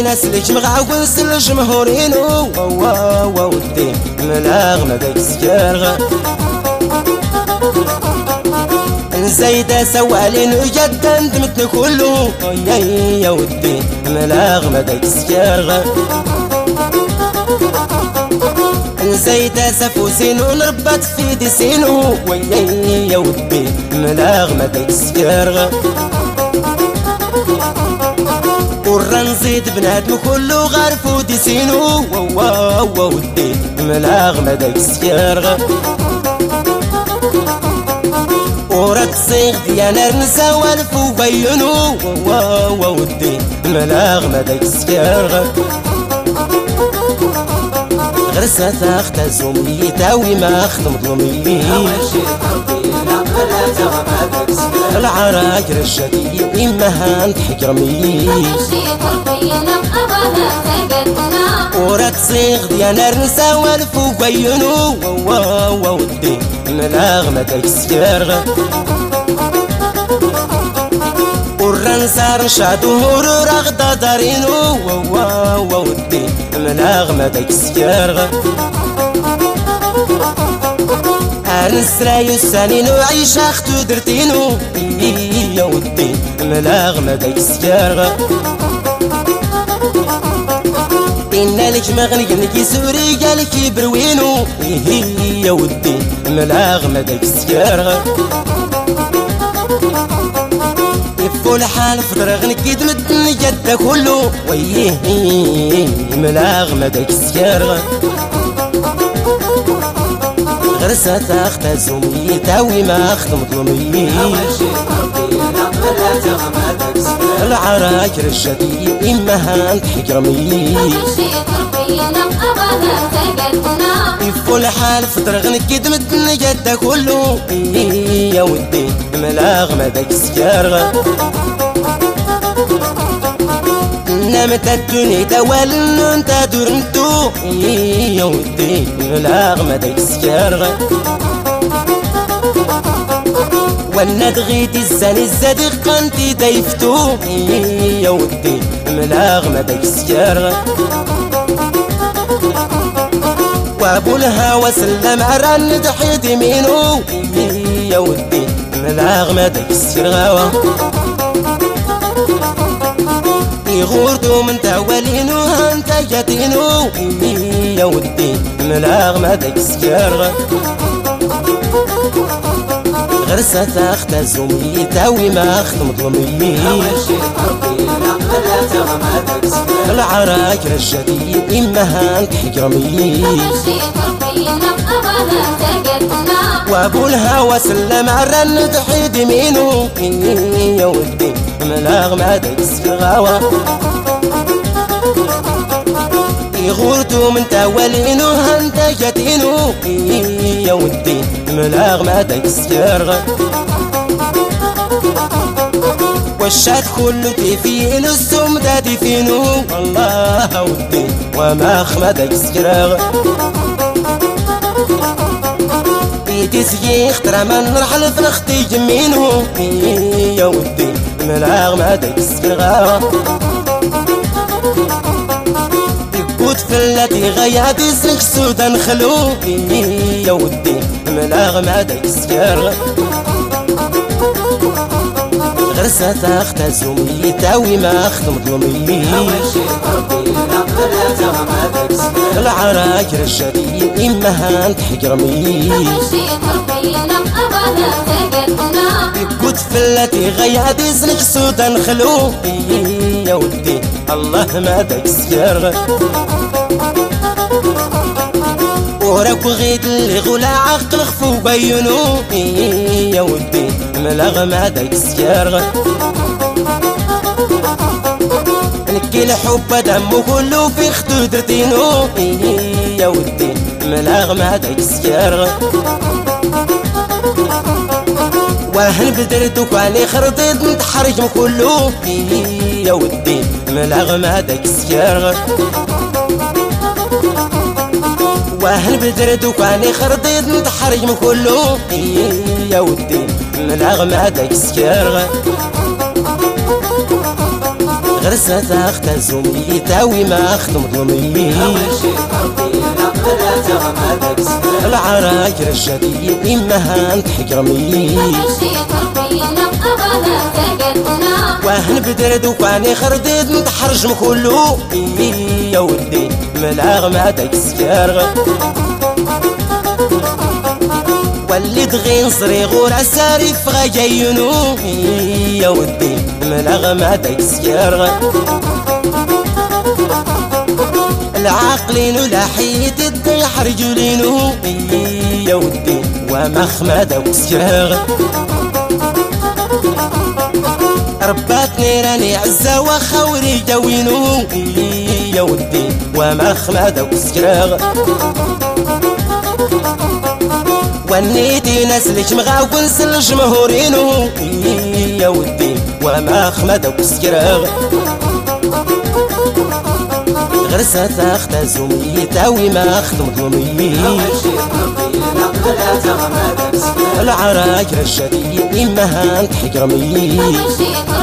ناس اللي جمعوا سل جمهورين ودي ملاغ ما داك سكر زايدة سوالين وجدا دمتنا كله يا ودي ملاغ ما داك سكر زايدة سفوسين ونربط في ديسينو يا ودي ملاغ ما داك سكر ورنزيد بنادم كله غارفو ديسينو ودي ملاغ ما داك سكر ورا تصيغ ديانا نسوالف وبينو ودي ملاغ ما داك سكر غرسة تاخت زومي تاوي ما خدم ظلمي العراك رشدي إما هنضحك رمي ورا تصيغ ديانا نسوالف وبينو ودي ملاغ ما داك سكر ورنسار شادور رغدا دارينو ودي ملاغ ما داك سكر نسرايو السنين وعيش اختو درتينو يا ودي ملاغ ما داك سكر إنا لك مغني نكي سوري قالك يبروينو يا ودي ملاغ ما داك سكر يفو الحال فطر غنكي تمدني جدا كله ملاغ ما داك سكر غرسة تاخت زومي تاوي ما خدم ظلمي العراك رشدي إما هنضحك رمي يفو الحال فطر غنكي تمدني جدا كله يا ودي ملاغ ما داك سكر نامت الدنيا دوال انت دورنتو يا ودي ملاغ ما داك سكر وانا دغيتي الزاني الزادي قنتي دايفتو يا ودي ملاغ ما داك سكر وابو الهوى سلم عران دحيد يمينو يا ودي ملاغ ما داك سكر غاوة يغوردو من تاولينو هانتا جاتينو يا ودي ملاغ ما داك سكر غرسة تاخت زومي تاوي ما خدم ظلمي العراك رشدي إما هنضحك رمي وابو الهوى سلم عران دحيد يمينو يا ودي ملاغ ما داك سكر غاوة يغوردو من تاولينو هانتا جاتينو يا ودي ملاغ ما داك سكر والشات كله تيفين السم دادي فينو والله ودي وما خما داك سكر تسيخ ترى من نرحل في نختي جمينو يا ودي ملاغ ما داك سكر غاوة يقود فلاتي غياتي سنك سودان خلو يا ودي ملاغ ما داك سكر غرسة تاخت زومي تاوي ما خدم ظلمي العراك رشدي إما هنضحك رمي يقود فلاتي غياتي سنك سودان خلو يا ودي الله ما داك سكر وراك غيد اللي غلا عقل خفو بينو يا ودي ملاغ ما داك سكر نكي الحب دمو كله في خدو درتينو يا ودي ملاغ ما داك سكر واهن بدرتك علي خرطيت نتحرج من كله يا ودي ملاغ ما داك سكر واهن بدرتك علي خرطيت نتحرج من كله يا ودي ملاغ ما داك سكر غرسة اختزمي تاوي ما اخدم ظلمي العراير الشديد إمها انت حجرمي وهن بدرد وكاني خردد نتحرج مكلو يا ودي ملاغ ما داك السكار واللي تغين صريغ وراساري فغاينو يا ودي ملاغ ما داك السكار العاقلين ولاحيت الضيح رجولينو يا ودي وما خماده وسكراغ رباتني راني عزة وخوري دوينو يا ودي وما خماده وسكراغ ونيتي نسلك مغاون سل جمهورينو يا ودي وما خماده وسكراغ غرسة اختزمي تاوي ما اخدم ظلمي العراير الشديد إمها انت حجرمي